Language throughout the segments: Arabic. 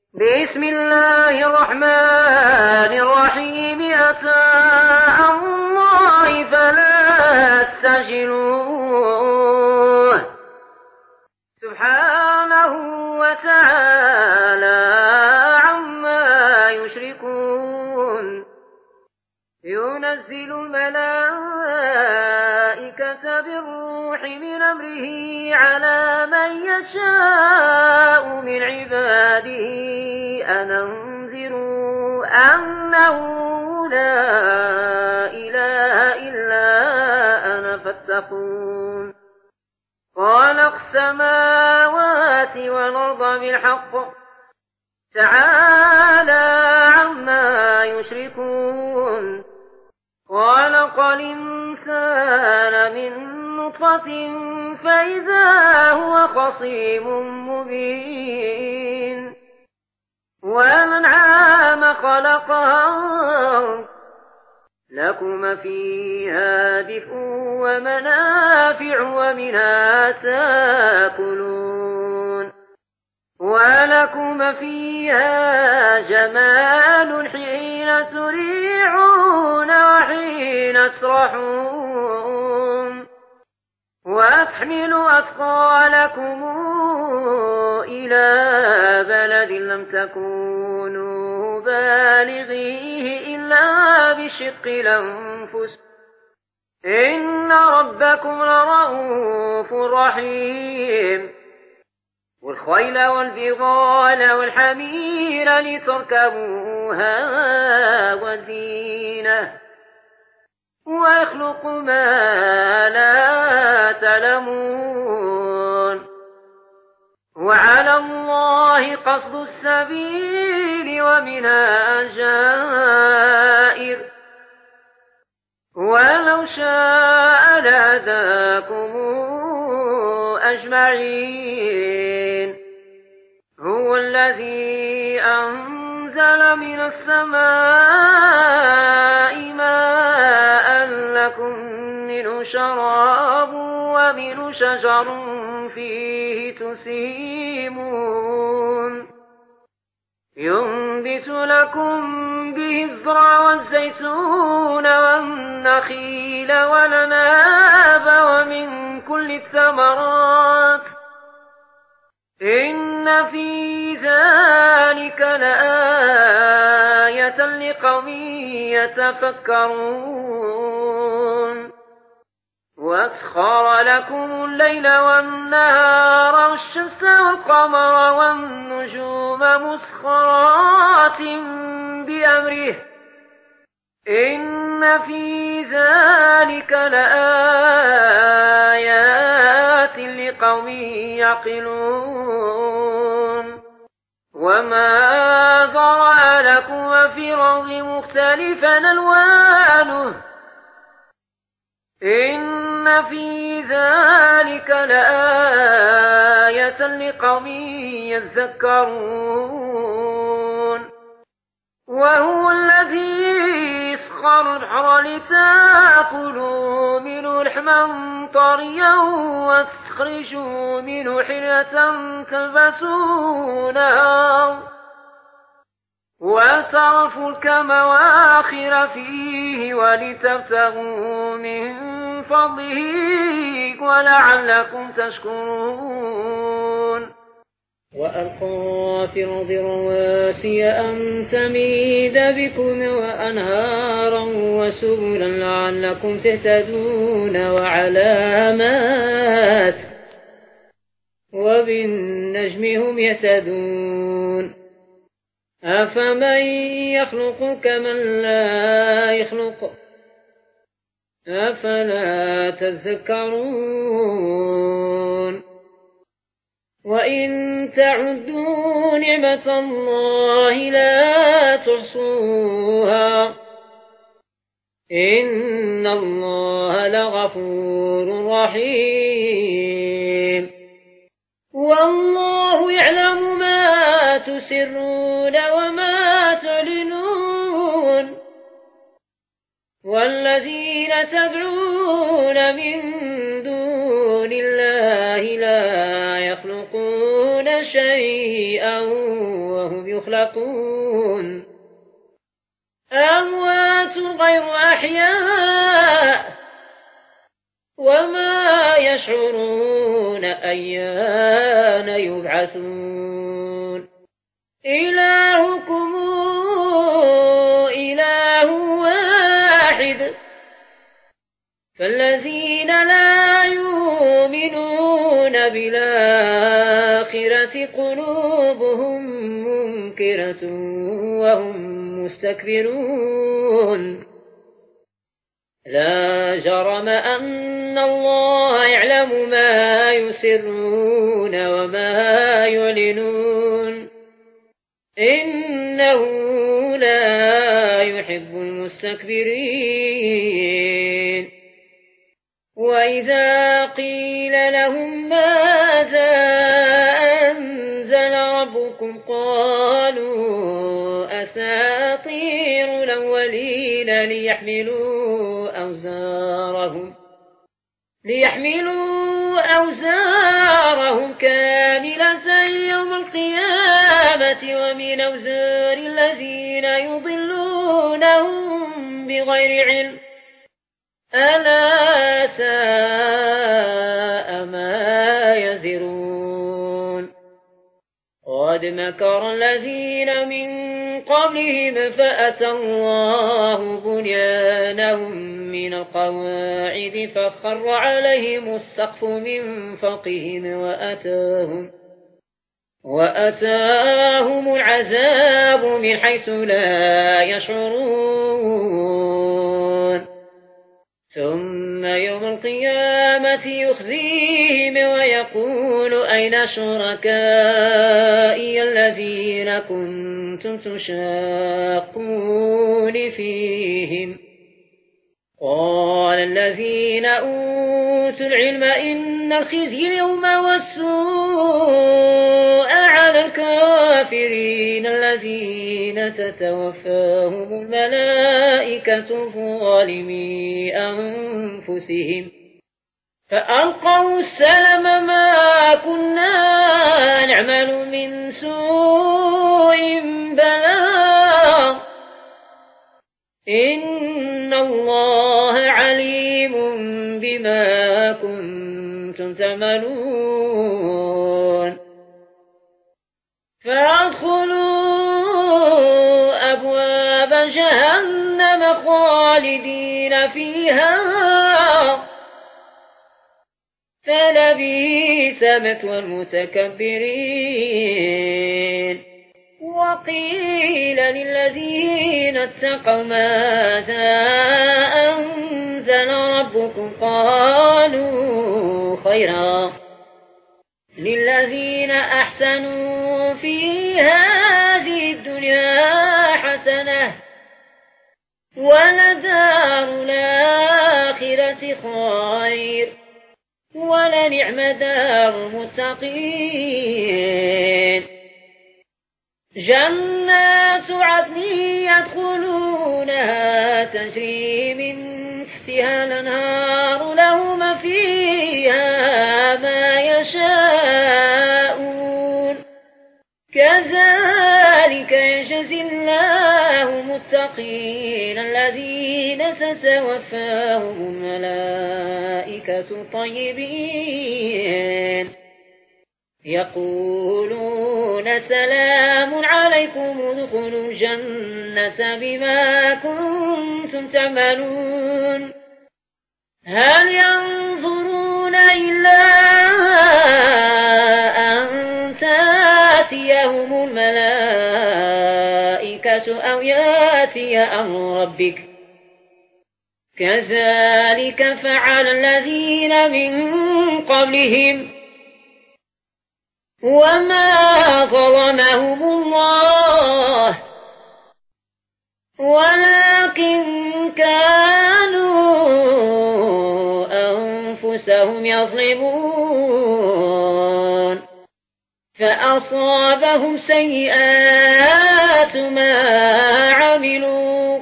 بسم الله الرحمن الرحيم. أتى أمر الله فلا تستعجلوه سبحانه وتعالى عما يشركون. ينزل الملائكة بالروح من أمره على من يشاء من عباده أن أنذروا أنه لا إله إلا أنا فاتقون. خالق السماوات والأرض بالحق تعالى عما يشركون. خلق الإنسان من نطفة فإذا هو خصيم مبين. والأنعام خلقها لكم فيها دفء ومنافع ومنها تاكلون. ولكم فيها جمال حين تريعون وحين تسرحون. وتحمل أثقالكم إلى بلد لم تكونوا بالغيه إلا بشق الأنفس إن ربكم لرؤوف رحيم. والخيل والبغال والحمير لتركبوها وزينة ويخلق ما لا تعلمون. وعلى الله قصد السبيل ومنها جائر ولو شاء لهداكم أجمعين. هو الذي أنزل من السماء ماء لكم منه شراب ومنه شجر فيه تسيمون. ينبت لكم به الزرع والزيتون والنخيل والعناب ومن كل الثمرات إن في ذلك لآية لقوم يتفكرون. وأسخر لكم الليل والنهار والشمس والقمر والنجوم مسخرات بأمره إن في ذلك لآيات لقوم يعقلون. وما ذرأ لكم في الأرض مختلفا ألوانه إن في ذلك لآية لقوم يذكرون. وهو الذي سخر البحر لتأكلوا منه لحما طريا وتستخرجوا منه حلية تلبسونها وترى الفلك مواخر فيه ولتبتغوا من فضله ولعلكم تشكرون. وألقى في الأرض رواسي أن تميد بكم وأنهارا وسبلا لعلكم تهتدون وعلامات وبالنجم هم يهتدون. أفمن يخلق كمن لا يخلق أفلا تذكرون. وإن تعدوا نعمة الله لا تحصوها إن الله لغفور رحيم. والله يعلم ما تسرون وما تعلنون. والذين تدعون من دون الله لا يخلقون شيئا وهم يخلقون أموات غير أحياء وما يشعرون أيان يبعثون إلهكم إله واحد فالذين لا يؤمنون بالآخرة قلوبهم منكرة وهم مستكبرون لا جرم أن الله يعلم ما يسرون وما يعلنون إنه لا يحب المستكبرين وإذا قيل لهم ماذا أنزل ربكم قالوا أساطير الأولين ليحملوا أوزارهم كاملة يوم القيامة ومن أوزار الذين يضلونهم بغير علم ألا ساء ما يزرون قد مكر الذين من قبلهم فأتى الله بنيانهم من القواعد فخر عليهم السقف من فوقهم وأتاهم العذاب من حيث لا يشعرون ثم يوم القيامة يخزيهم ويقول أين شركائي الذين كنتم تشاقون فيهم قال الذين أوتوا العلم إن الخزي اليوم والسوء على الكافرين الذين تتوفاهم الملائكة ظالمي أنفسهم فألقوا السلم ما كنا نعمل من سوء بلى إن الله عليم بما كنتم تعملون فادخلوا أبواب جهنم خالدين فيها فلبئس مثوى المتكبرين وقيل للذين اتقوا ماذا أنزل ربكم قالوا خيرا للذين أحسنوا في هذه الدنيا حسنة ولدار الآخرة خير ولنعم دار المتقين جنات عدن يدخلونها تجري من تحتها الأنهار لهم فيها ما يشاءون كذلك يجزي الله المتقين الذين تتوفاهم الملائكة طيبين يقولون سلام عليكم ادخلوا الجنة بما كنتم تعملون هل ينظرون إلا أن تأتيهم الملائكة أو يأتي أمر ربك كذلك فعل الذين من قبلهم وما ظلمهم الله ولكن كانوا أنفسهم يظلمون فأصابهم سيئات ما عملوا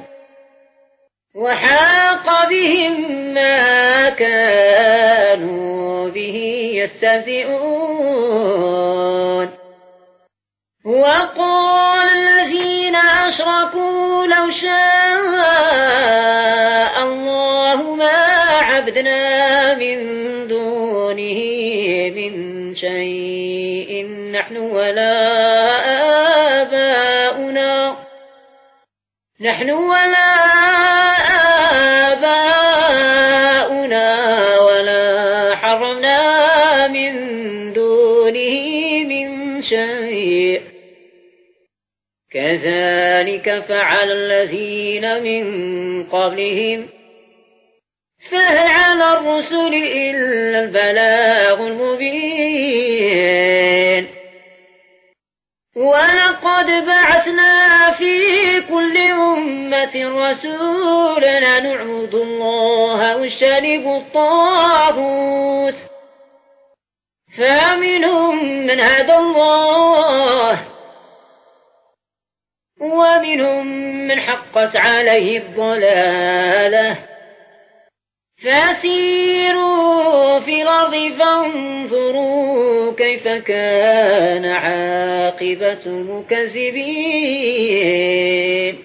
وحاق بهم ما كانوا به يستهزئون وقال الذين أشركوا لو شاء الله ما عبدنا من دونه من شيء نحن ولا آباؤنا ولا حرمنا من دونه من شيء كذلك فعل الذين من قبلهم فهل على الرسل إلا البلاغ المبين ولقد بعثنا في كل أمة رسولا أن اعبدوا الله واجتنبوا الطاغوت فمنهم من هدى الله ومنهم من حقت عليه الضلالة فسيروا في الأرض فانظروا كيف كان عاقبة المكذبين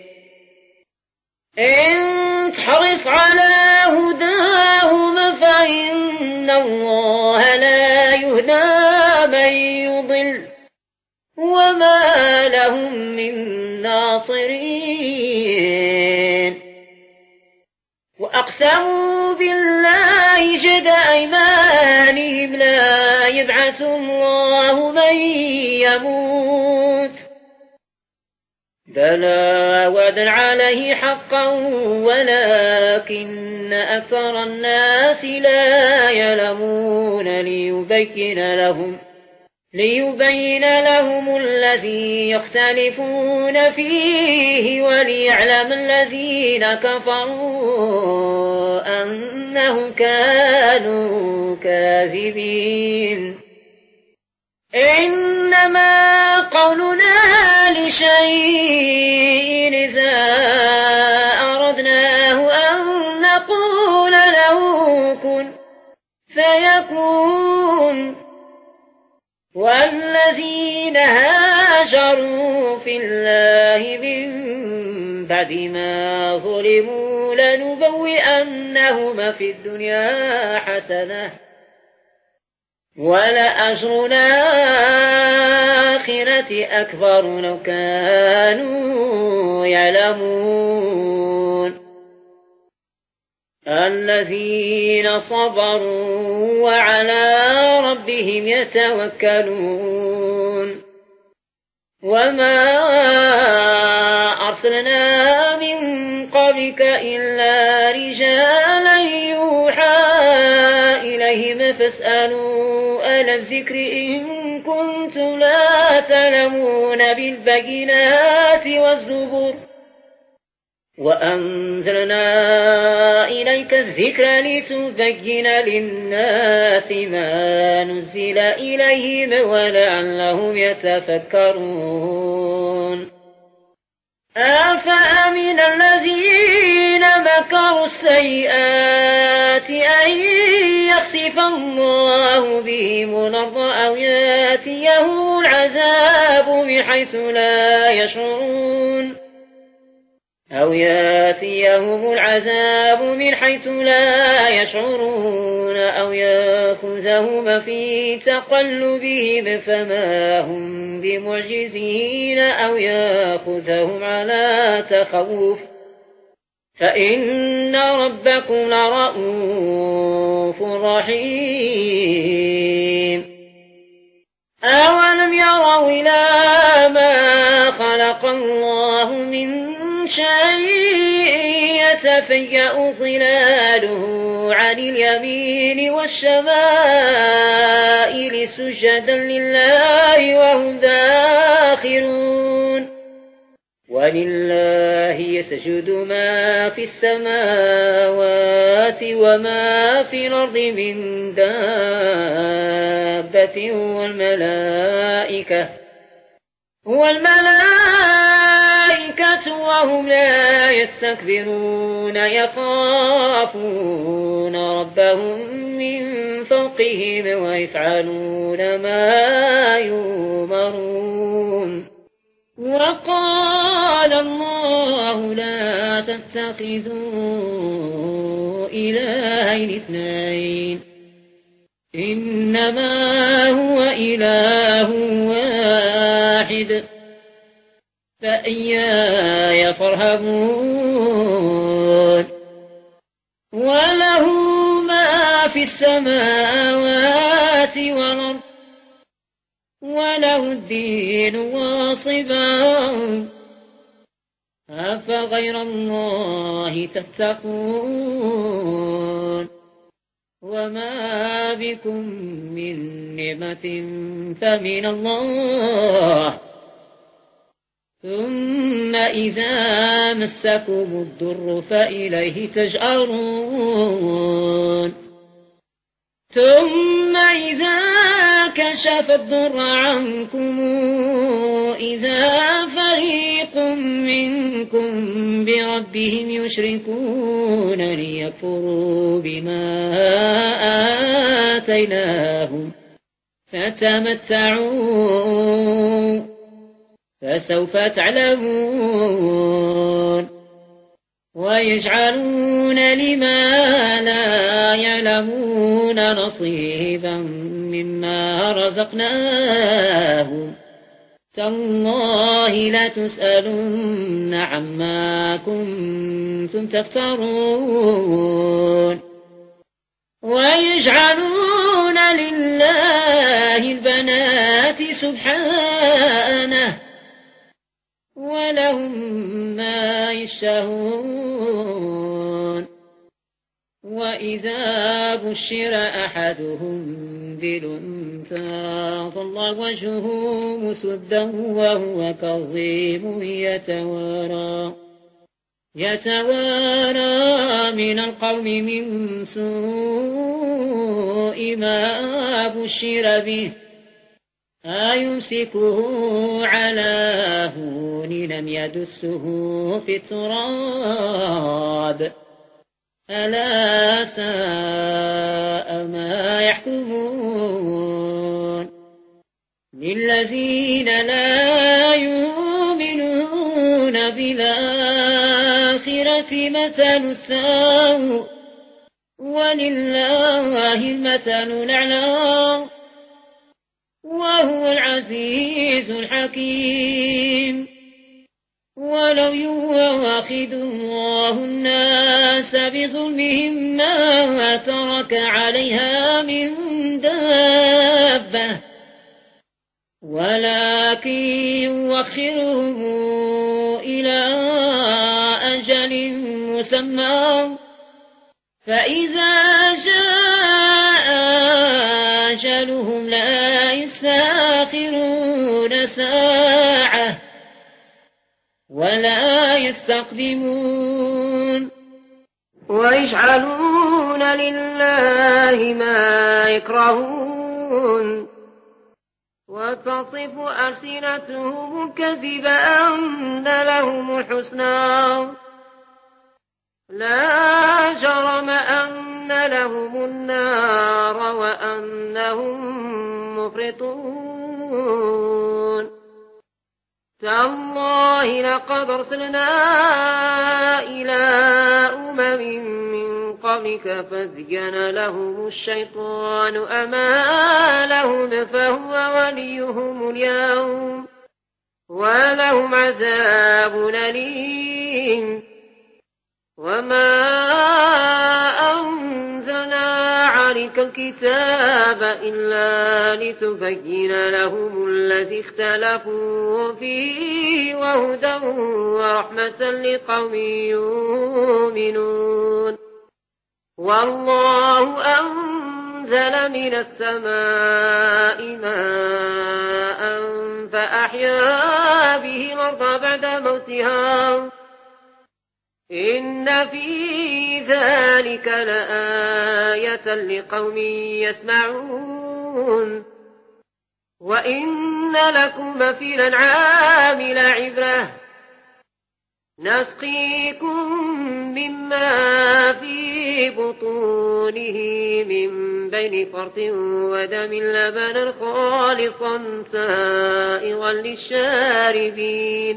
إن تحرص على هداهم فإن الله لا يهدى من يضل وما لهم من ناصرين وأقسموا بالله جهد أيمانهم لا يبعث الله من يموت بلى وعدا عليه حقا ولكن أكثر الناس لا يعلمون ليبين لهم الذي يختلفون فيه وليعلم الذين كفروا أنهم كانوا كاذبين إنما قولنا لشيء إذا أردناه أن نقول له كن فيكون والذين هاجروا في الله من بعد ما ظلموا لنبوئنهم في الدنيا حسنة ولأجر الآخرة أكبر لو كانوا يعلمون الذين صبروا وعلى ربهم يتوكلون وما أرسلنا من قبلك إلا رجالا يوحى إليهم فاسألوا أهل الذكر إن كنتم لا تعلمون بالبينات والزبر وأنزلنا إليك الذكر لتبين للناس ما نزل إليهم ولعلهم يتفكرون أفأمن الذين مكروا السيئات أن يخسف الله بهم الأرض أو يأتيهم العذاب من حيث لا يشعرون أو يأخذهم في تقلبهم فما هم بمعجزين أو يأخذهم على تخوف فإن ربكم لرؤوف رحيم أولم يروا إلى ما خلق الله من شيء يتفيأ ظلاله عن اليمين والشمائل سجدا لله وهم داخرون ولله يسجد ما في السماوات وما في الأرض من دابة والملائكة وهم لا يستكبرون يخافون ربهم من فوقهم ويفعلون ما يؤمرون وقال الله لا تتخذوا إلهين اثنين إنما هو إله واحد فإياي فارهبون وله ما في السماوات والأرض وله الدين واصبا أفغير الله تتقون وما بكم من نعمة فمن الله ثم إذا مسكم الضر فإليه تجأرون ثم إذا كشف الضر عنكم إذا فريق منكم بربهم يشركون ليكفروا بما آتيناهم فتمتعوا فسوف تعلمون ويجعلون لما لا يعلمون نصيبا مما رزقناهم تالله لتسألن عما كنتم تفترون ويجعلون لله البنات سبحانه ولهم ما يشتهون وإذا بشر أحدهم بالأنثى ظل وجهه مسودا وهو كظيم يتوارى من القوم من سوء ما بشر به أيمسكه على هون لم يدسه في التراب ألا ساء ما يحكمون للذين لا يؤمنون بالآخرة مثل السوء ولله المثل الأعلى وهو العزيز الحكيم ولو يواخذ الله الناس بظلمهم ما ترك عليها من دابة ولكن يوخرهم إلى أجل مسمى فإذا جاء أجلهم لا يستأخرون ساعة ولا يستقدمون ويجعلون لله ما يكرهون وتصف ألسنتهم الكذب أن لهم الحسنى لا جرم أن لهم النار وأنهم مفرطون تالله لقد أرسلنا إلى من قبلك فزين لهم الشيطان أمالهم فهو وليهم اليوم ولهم عذاب أليم وما أنزلنا عليك الكتاب إلا لتبين لهم الذي اختلفوا فيه وهدى ورحمة لقوم يؤمنون والله أنزل من السماء ماء فأحيا به الأرض بعد موتها إن في ذلك لآية لقوم يسمعون وإن لكم في الأنعام لعبرة نسقيكم مما في بطونه من بين فرث ودم لبنا خالصا سائغا للشاربين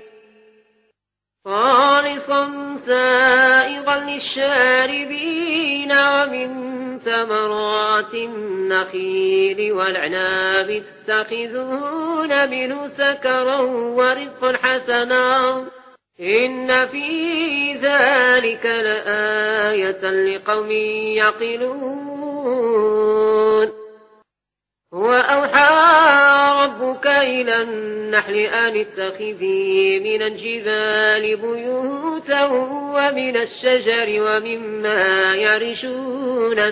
ومن ثمرات النخيل والعناب تتخذون منه سكرا ورزقا حسنا إن في ذلك لآية لقوم يعقلون وأوحى ربك إلى النحل أن اتخذي من الجبال بيوتا ومن الشجر ومما يعرشون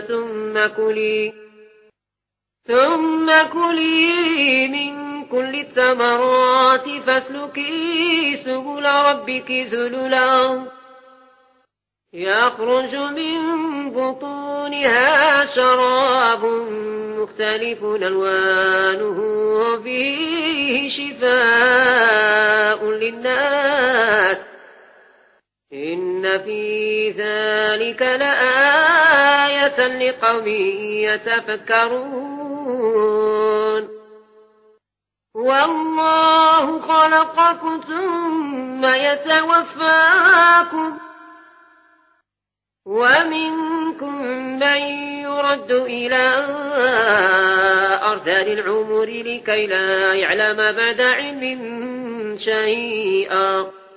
ثم كلي من كل الثمرات فاسلكي سبل ربك ذللا يخرج من بطونها شراب مختلف ألوانه فيه شفاء للناس إن في ذلك لآية لقوم يتفكرون والله خلقكم ثم يتوفاكم ومنكم من يرد إلى أرذل العمر لكي لا يعلم بعد علم شيئا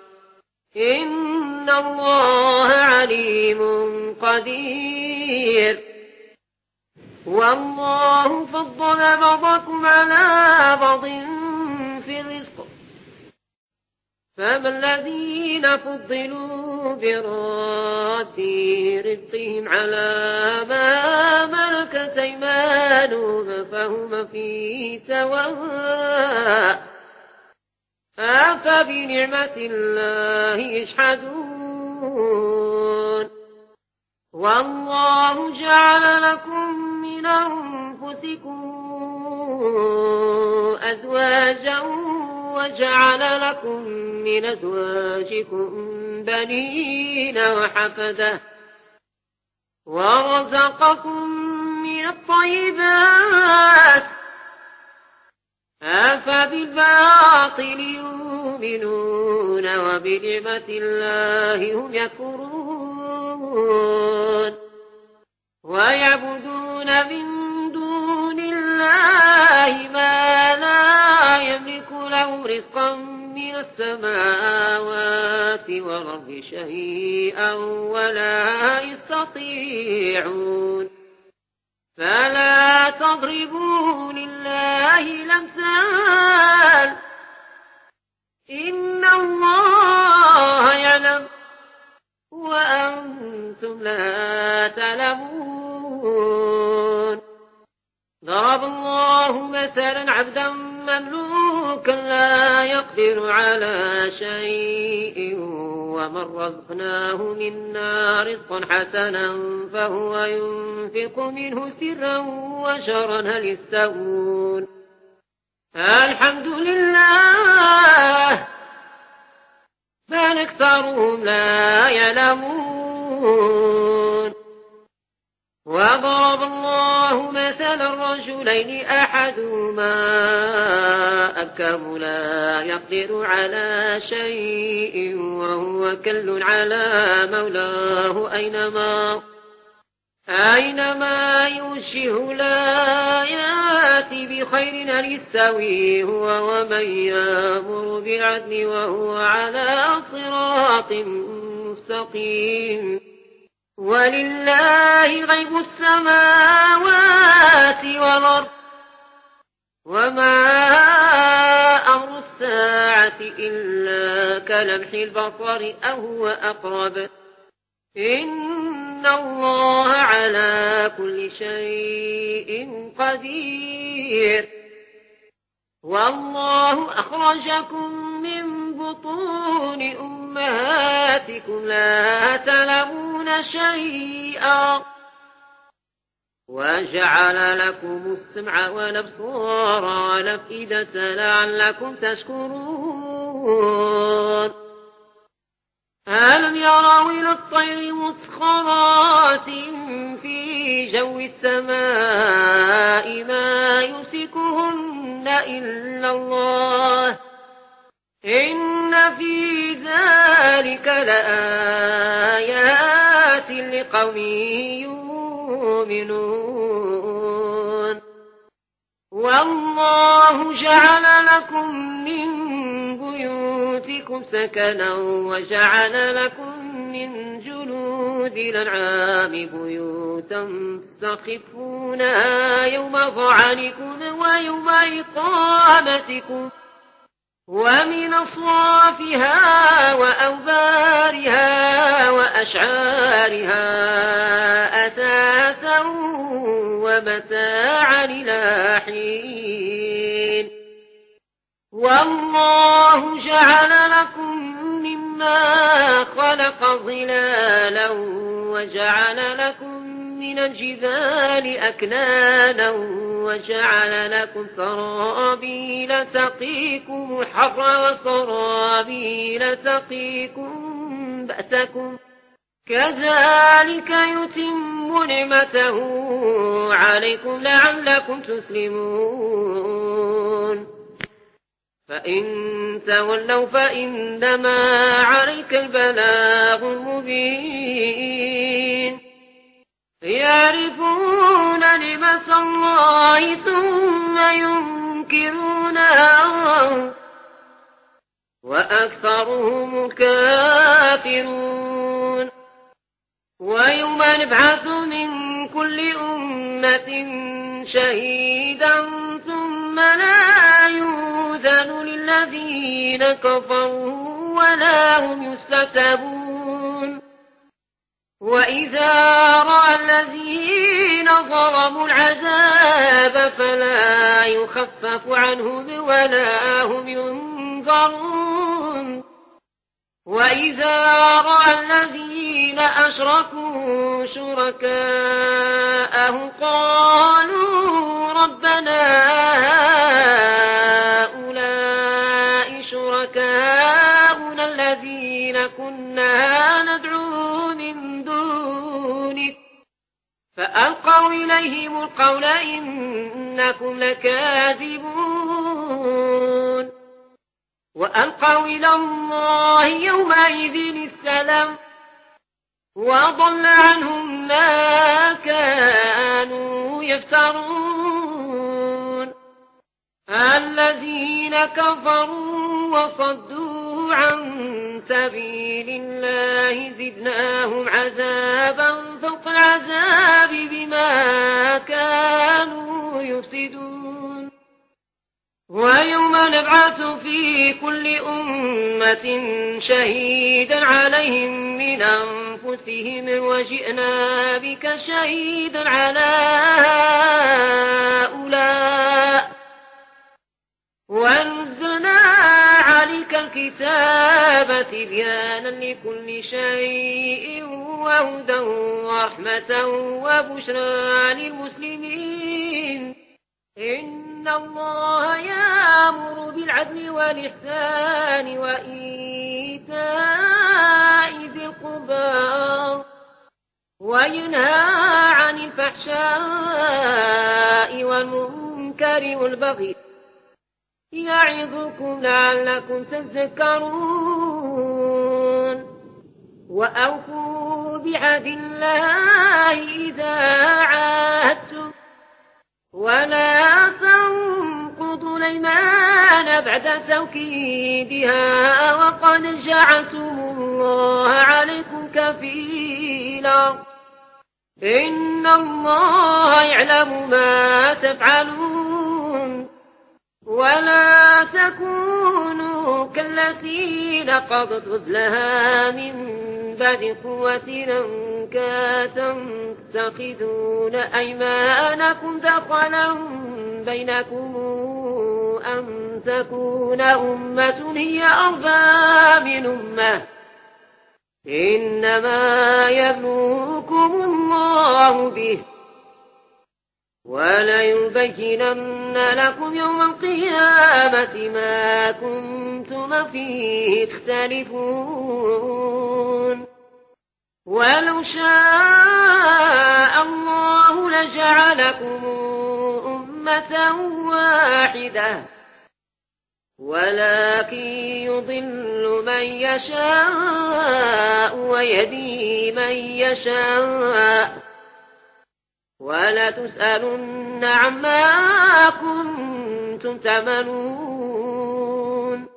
إن الله عليم قدير والله فضل بعضكم على بعض في الرزق فما الذين فضلوا براد رزقهم على ما ملكت أيمانهم فهم فيه سواء أفبنعمة الله يجحدون والله جعل لكم من أنفسكم أزواجا وجعل لكم من أزواجكم بنين وحفدة ورزقكم من الطيبات أفبالباطل يؤمنون وبنعمة الله هم يكفرون ويعبدون من دون الله ما لا يملك لهم رزقا من السماوات والأرض شيئا ولا يستطيعون فلا تضربوا لله الأمثال إن الله يعلم وأنتم لا تعلمون ضرب الله مثلا عبدا مملوكا لا يقدر على شيء ومن رزقناه منا رزقا حسنا فهو ينفق منه سرا وجهرا هل يستوون الحمد لله بل أكثرهم لا يعلمون وضرب الله مثلا رجلين أحدهما أبكم لا يقدر على شيء وهو كل على مولاه أينما يوجه لا يأتي بخير هل يستوي هو ومن يأمر بالعدل وهو على صراط مستقيم ولله غيب السماوات والأرض وما أمر الساعة إلا كلمح البصر أو هو أقرب إن الله على كل شيء قدير والله أخرجكم من بطون أمهاتكم لا تعلمون شيئا وجعل لكم السمع والأبصار والأفئدة لعلكم تشكرون من الطير مسخرات في جو السماء ما يمسكهن إلا الله إن في ذلك لآيات لقوم يؤمنون والله جعل لكم من بيوتكم سكنا وجعل لكم من جلود الأنعام بيوتا تستخفونها يوم ظعنكم ويوم إقامتكم ومن أصوافها وأوبارها وأشعارها أثاثا ومتاعا إلى حين والله جعل لكم مما خلق ظلالا وجعل لكم من الجبال أكنانا وجعل لكم سرابيل تقيكم الحر وسرابيل تقيكم بأسكم كذلك يتم نعمته عليكم لعلكم تسلمون فإن تولوا فإنما عليك البلاغ المبين يعرفون نعمة الله ثم ينكرونها وأكثرهم كافرون ويوم نبعث من كل أمة شهيدا ثم لا يؤذن للذين كفروا ولا هم يستعتبون وإذا رأى الذين ظلموا العذاب فلا يخفف عنهم ولا هم ينظرون وإذا رأى الذين أشركوا شركاءهم قالوا ربنا هؤلاء شركاؤنا الذين كنا ندعو من دونك فألقوا إليهم القول إنكم لكاذبون وألقوا إلى الله يومئذ السلام وضل عنهم ما كانوا يفترون الذين كفروا وصدوا عن سبيل الله زدناهم عذابا فوق العذاب بما كانوا يفسدون ويوم نبعث في كل أمة شهيدا عليهم من أنفسهم وجئنا بك شهيدا على هؤلاء ونزلنا عليك الكتاب تبيانا لكل شيء وهدى ورحمة وبشرى للمسلمين إن الله يأمر بالعدل والإحسان وإيتاء ذي القربى وينهى عن الفحشاء والمنكر والبغي يعظكم لعلكم تذكرون وأوفوا بعهد الله إذا عاهدتم ولا تنقضوا الأيمان بعد توكيدها وقد جعلتم الله عليكم كفيلا إن الله يعلم ما تفعلون ولا تكونوا كالتي نقضت غزلها من بعد قوة أنكاثا تتخذون أيمانكم دخلا بينكم أن تكون أمة هي أربى من أمة إنما يبلوكم الله به وليبينن لكم يوم القيامة ما كنتم فيه تختلفون ولو شاء الله لجعلكم أمة واحدة ولكن يضل من يشاء ويهدي من يشاء ولتسألن عما كنتم تعملون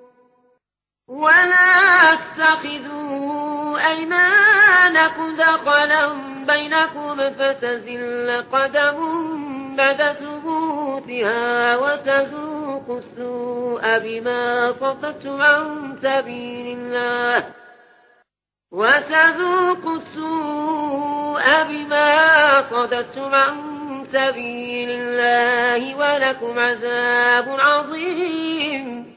ولا تتخذوا أيمانكم دخلا بينكم فتزل قدم بعد ثبوتها وتذوقوا السوء بما صددتم عن سبيل الله ولكم عذاب عظيم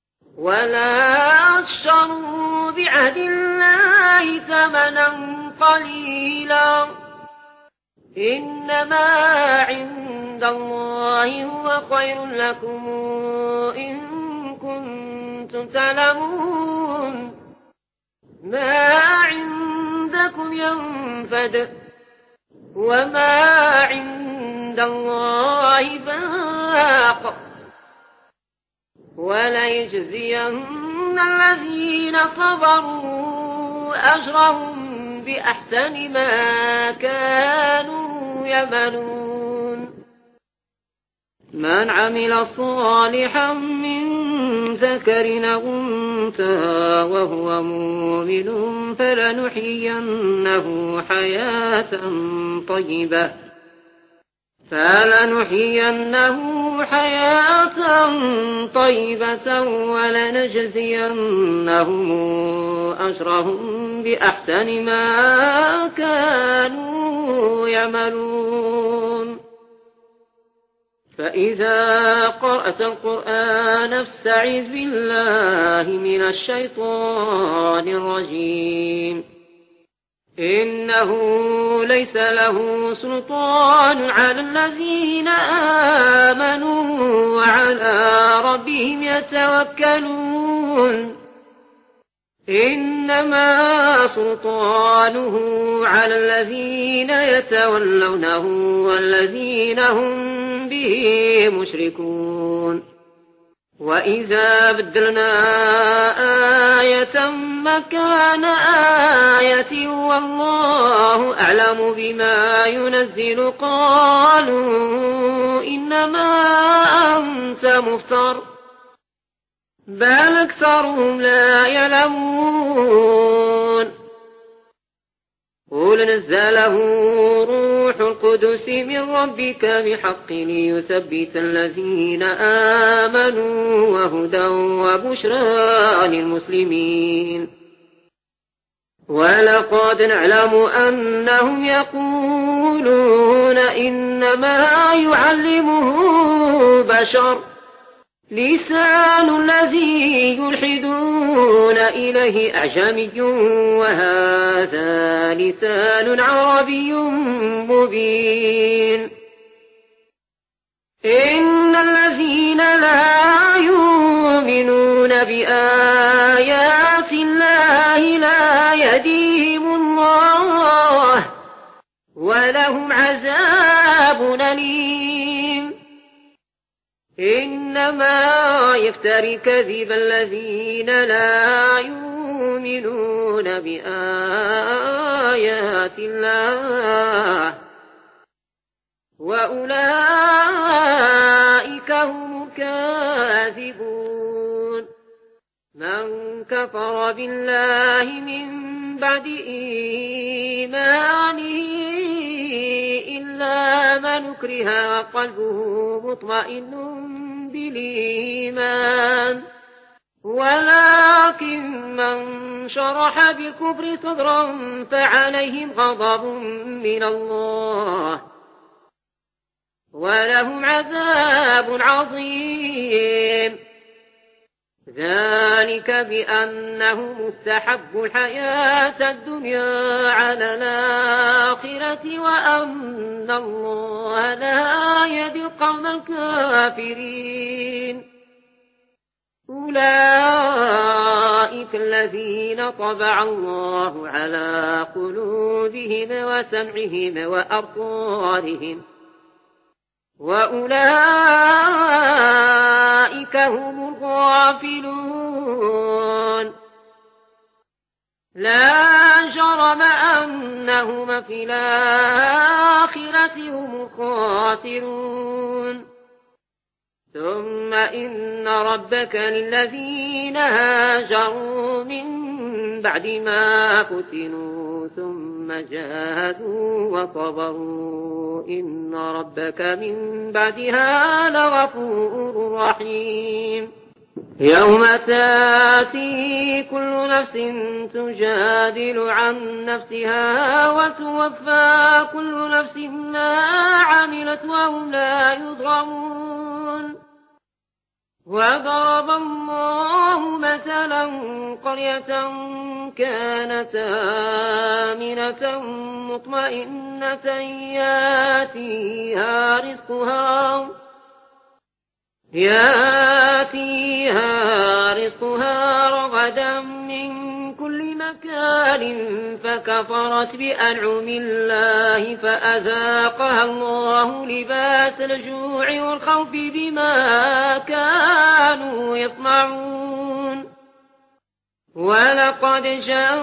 ولا تشتروا بعهد الله ثمنا قليلا إنما عند الله هو خير لكم إن كنتم تعلمون ما عندكم ينفد وما عند الله باق وليجزين الذين صبروا أجرهم بأحسن ما كانوا يعملون من عمل صالحا من ذكر أو أنثى وهو مؤمن فلنحيينه حياة طيبة ولنجزينهم أجرهم بأحسن ما كانوا يعملون فإذا قرأت القرآن فاستعذ بالله من الشيطان الرجيم إنه ليس له سلطان على الذين آمنوا وعلى ربهم يتوكلون إنما سلطانه على الذين يتولونه والذين هم به مشركون وإذا بدلنا آية مكان آية والله أعلم بما ينزل قالوا إنما أنت مفتر بل أكثرهم لا يعلمون قل نزله روح القدس من ربك بحق ليثبت الذين آمنوا وهدى وبشرى للمسلمين ولقد نعلم أنهم يقولون إنما يعلمه بشر لسان الذي يلحدون إليه أعجمي وهذا لسان عربي مبين إن الذين لا يؤمنون بآيات الله لا يهديهم الله ولهم عذاب أليم إنما يفتري كذب الذين لا يؤمنون بآيات الله وأولئك هم الكاذبون من كفر بالله من بعد إيمانه إلا من أكره وقلبه مطمئن بالإيمان ولكن من شرح بالكفر صدرا فعليهم غضب من الله ولهم عذاب عظيم ذلك بأنهم استحبوا الحياة الدنيا على الآخرة وأن الله لا يهدي القوم الكافرين أولئك الذين طبع الله على قلوبهم وسمعهم وأبصارهم وأولئك هم الغافلون لا جرم أنهم في الآخرة هم الخاسرون ثم إن ربك للذين هاجروا من بعد ما فتنوا ثم جاهدوا وصبروا إن ربك من بعدها لغفور رحيم يوم تاتي كل نفس تجادل عن نفسها وتوفى كل نفس ما عملت وهم لا يظلمون وضرب الله مثلا قرية كانت آمنة مطمئنة ياتيها رزقها رغدا من كل مكان فكفرت بأنعم الله فأذاقها الله لباس الجوع والخوف بما كانوا يصنعون ولقد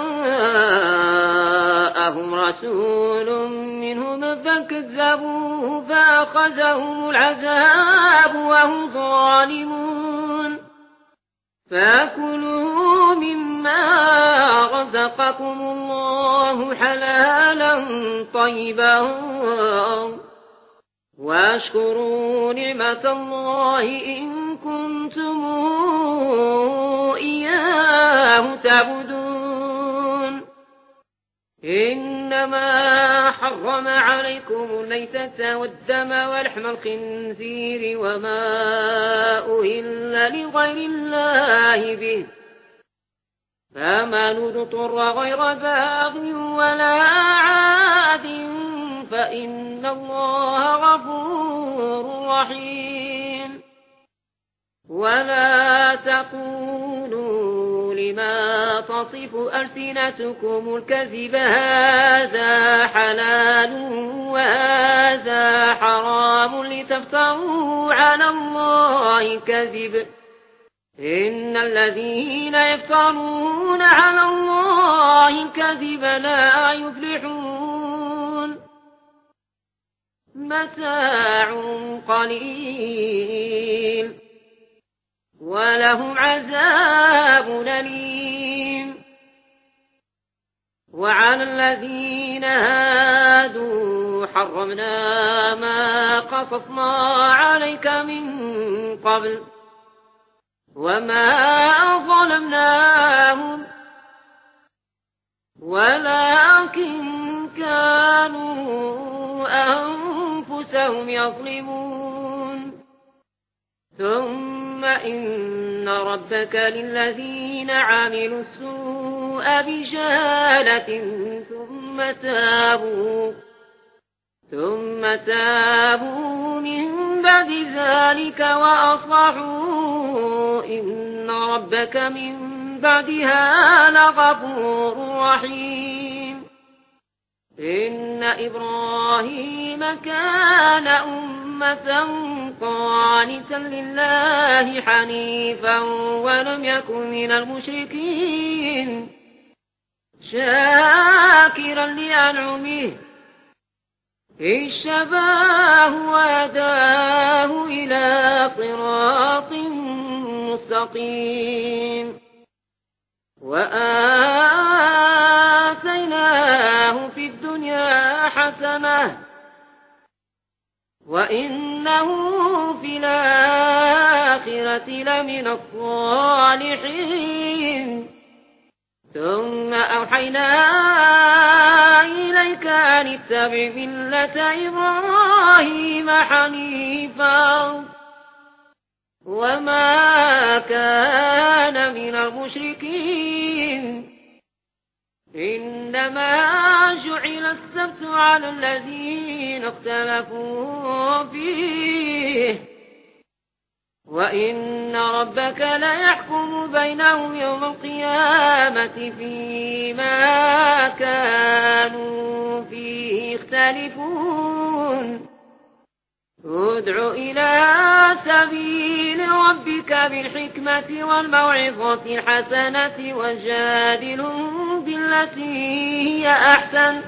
جاءهم رسول منهم فكذبوه فأخذهم العذاب وهم ظالمون فكلوا مما رزقكم الله حلالا طيبا واشكروا نعمة الله إن كنتم إياه تعبدون إنما حرم عليكم الميتة والدم ولحم الخنزير وما أهل لغير الله به فمن اضطر غير باغ ولا عاد فإن الله غفور رحيم ولا تقولوا لما تصف ألسنتكم الكذب هذا حلال وهذا حرام لتفتروا على الله الكذب إن الذين يفترون على الله الكذب لا يفلحون متاع قليل ولهم عذاب أليم وعلى الذين هادوا حرمنا ما قصصنا عليك من قبل وما ظلمناهم ولكن كانوا أنفسهم يظلمون ثم إن ربك للذين عملوا السوء بجهالة ثم تابوا من بعد ذلك وأصلحوا إن ربك من بعدها لغفور رحيم إن إبراهيم كان أمة قانتا لله حنيفا ولم يكن من المشركين شاكرا لأنعمه اجتباه وهداه إلى صراط مستقيم وآتيناه في الدنيا حسنة وإنه في الآخرة لمن الصالحين ثم أوحينا إليك أن اتبع ملة إبراهيم حنيفا وما كان من المشركين إنما جعل السبت على الذين اختلفوا فيه وإن ربك ليحكم يحكم بينهم يوم القيامة فيما كانوا فيه يختلفون ادع إلى سبيل ربك بالحكمة والموعظة الحسنة وجادلهم بالتي هي أحسن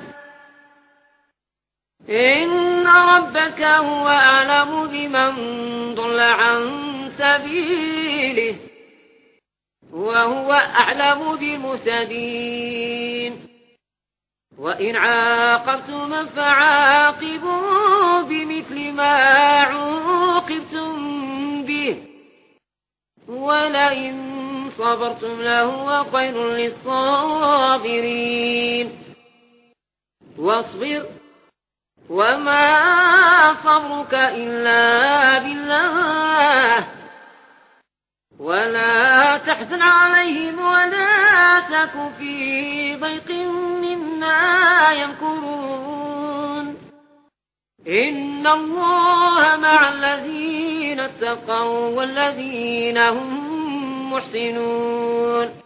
إن ربك هو أعلم بمن ضل عن سبيله وهو أعلم بالمهتدين وإن عاقبتم فعاقبوا بمثل ما عوقبتم به ولئن صبرتم لهو خير للصابرين واصبر وما صبرك إلا بالله ولا تحزن عليهم ولا تك في ضيق مما يمكرون إن الله مع الذين اتقوا والذين هم محسنون